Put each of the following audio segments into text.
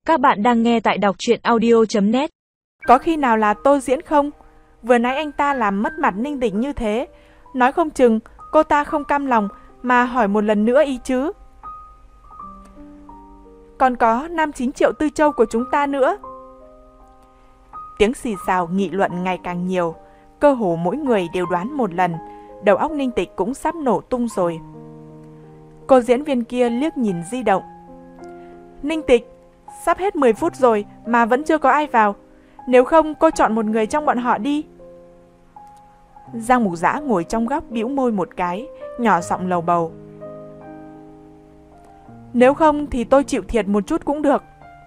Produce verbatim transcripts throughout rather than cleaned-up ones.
Các bạn đang nghe tại đọc truyện audio chấm net. Có khi nào là tôi diễn không? Vừa nãy anh ta làm mất mặt Ninh Tịch như thế, nói không chừng cô ta không cam lòng mà hỏi một lần nữa ý chứ. Còn có năm chín triệu tư châu của chúng ta nữa. Tiếng xì xào nghị luận ngày càng nhiều, cơ hồ mỗi người đều đoán một lần, đầu óc Ninh Tịch cũng sắp nổ tung rồi. Cô diễn viên kia liếc nhìn di động. Ninh Tịch, sắp hết mười phút rồi mà vẫn chưa có ai vào. Nếu không cô chọn một người trong bọn họ đi. Giang Mục Dã ngồi trong góc bĩu môi một cái, nhỏ giọng lầu bầu. Nếu không thì tôi chịu thiệt một chút cũng được.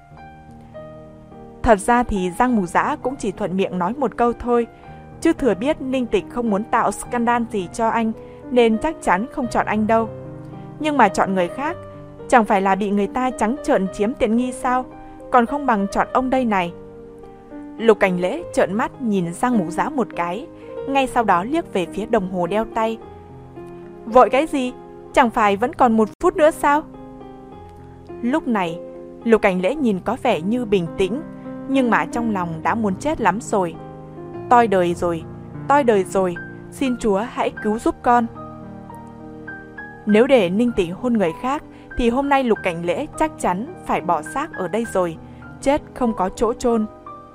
Thật ra thì Giang Mục Dã cũng chỉ thuận miệng nói một câu thôi, chứ thừa biết Ninh Tịch không muốn tạo scandal gì cho anh, nên chắc chắn không chọn anh đâu. Nhưng mà chọn người khác, chẳng phải là bị người ta trắng trợn chiếm tiện nghi sao, còn không bằng chọn ông đây này. Lục Cảnh Lễ trợn mắt nhìn Giang Mục Dã một cái, ngay sau đó liếc về phía đồng hồ đeo tay. Vội cái gì? Chẳng phải vẫn còn một phút nữa sao? Lúc này, Lục Cảnh Lễ nhìn có vẻ như bình tĩnh, nhưng mà trong lòng đã muốn chết lắm rồi. Toi đời rồi, toi đời rồi, xin Chúa hãy cứu giúp con. Nếu để Ninh Tịch hôn người khác, thì hôm nay Lục Cảnh Lễ chắc chắn phải bỏ xác ở đây rồi, chết không có chỗ chôn.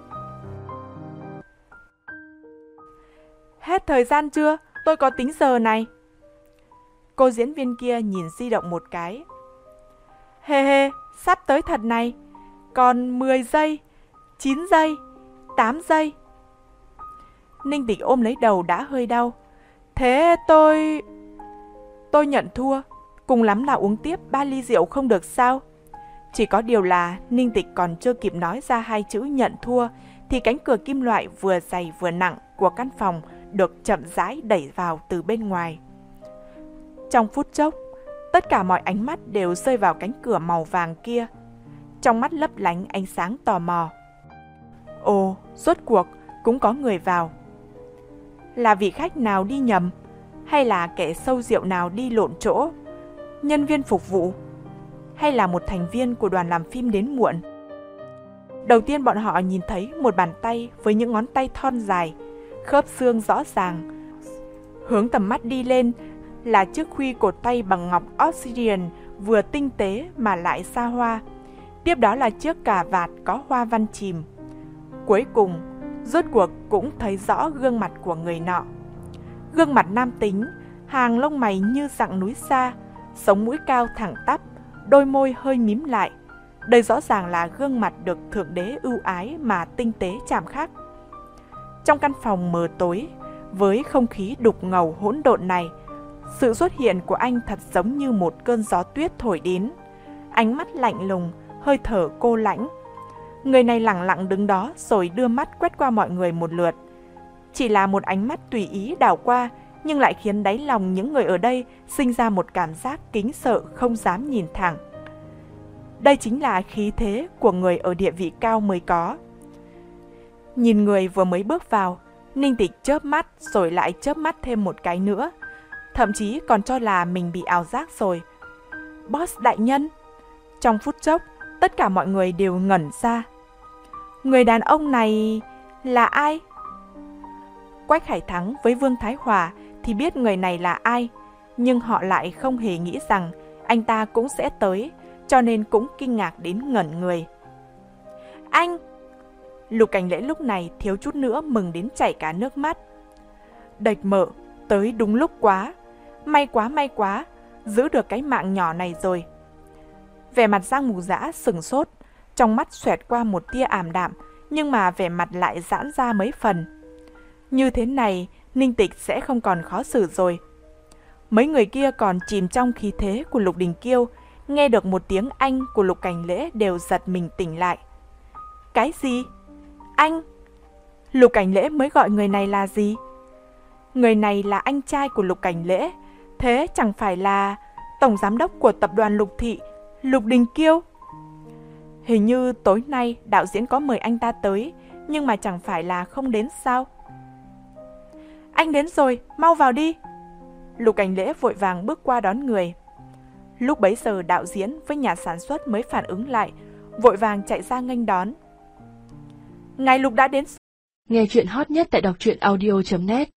Hết thời gian chưa? Tôi có tính giờ này. Cô diễn viên kia nhìn di động một cái. Hê hê, sắp tới thật này. Còn mười giây, chín giây, tám giây. Ninh Tịch ôm lấy đầu đã hơi đau. Thế tôi... Tôi nhận thua. Cùng lắm là uống tiếp ba ly rượu không được sao? Chỉ có điều là Ninh Tịch còn chưa kịp nói ra hai chữ nhận thua, thì cánh cửa kim loại vừa dày vừa nặng của căn phòng được chậm rãi đẩy vào từ bên ngoài. Trong phút chốc, tất cả mọi ánh mắt đều rơi vào cánh cửa màu vàng kia. Trong mắt lấp lánh ánh sáng tò mò. Ồ, rốt cuộc cũng có người vào. Là vị khách nào đi nhầm? Hay là kẻ sâu rượu nào đi lộn chỗ? Nhân viên phục vụ? Hay là một thành viên của đoàn làm phim đến muộn? Đầu tiên bọn họ nhìn thấy một bàn tay với những ngón tay thon dài, khớp xương rõ ràng. Hướng tầm mắt đi lên là chiếc khuy cột tay bằng ngọc obsidian vừa tinh tế mà lại xa hoa. Tiếp đó là chiếc cà vạt có hoa văn chìm. Cuối cùng, rốt cuộc cũng thấy rõ gương mặt của người nọ. Gương mặt nam tính, hàng lông mày như dặng núi xa, sống mũi cao thẳng tắp, đôi môi hơi mím lại. Đây rõ ràng là gương mặt được Thượng Đế ưu ái mà tinh tế chạm khắc. Trong căn phòng mờ tối, với không khí đục ngầu hỗn độn này, sự xuất hiện của anh thật giống như một cơn gió tuyết thổi đến. Ánh mắt lạnh lùng, hơi thở cô lãnh. Người này lẳng lặng đứng đó rồi đưa mắt quét qua mọi người một lượt. Chỉ là một ánh mắt tùy ý đảo qua, nhưng lại khiến đáy lòng những người ở đây sinh ra một cảm giác kính sợ không dám nhìn thẳng. Đây chính là khí thế của người ở địa vị cao mới có. Nhìn người vừa mới bước vào, Ninh Tịch chớp mắt rồi lại chớp mắt thêm một cái nữa. Thậm chí còn cho là mình bị ảo giác rồi. Boss đại nhân! Trong phút chốc, tất cả mọi người đều ngẩn ra. Người đàn ông này là ai? Quách Hải Thắng với Vương Thái Hòa thì biết người này là ai, nhưng họ lại không hề nghĩ rằng anh ta cũng sẽ tới, cho nên cũng kinh ngạc đến ngẩn người. Anh! Lục Cảnh Lễ lúc này thiếu chút nữa mừng đến chảy cả nước mắt. Đệch mợ, tới đúng lúc quá. May quá may quá, giữ được cái mạng nhỏ này rồi. Vẻ mặt Giang Mục Dã sừng sốt, trong mắt xoẹt qua một tia ảm đạm, nhưng mà vẻ mặt lại giãn ra mấy phần. Như thế này, Ninh Tịch sẽ không còn khó xử rồi. Mấy người kia còn chìm trong khí thế của Lục Đình Kiêu, nghe được một tiếng anh của Lục Cảnh Lễ đều giật mình tỉnh lại. Cái gì? Anh? Lục Cảnh Lễ mới gọi người này là gì? Người này là anh trai của Lục Cảnh Lễ, thế chẳng phải là tổng giám đốc của tập đoàn Lục Thị, Lục Đình Kiêu? Hình như tối nay đạo diễn có mời anh ta tới, nhưng mà chẳng phải là không đến sao? Anh đến rồi, mau vào đi. Lục Cảnh Lễ vội vàng bước qua đón người. Lúc bấy giờ đạo diễn với nhà sản xuất mới phản ứng lại. vội vàng chạy ra nghênh đón. Ngài Lục đã đến. Nghe chuyện hot nhất tại đọc truyện audio chấm net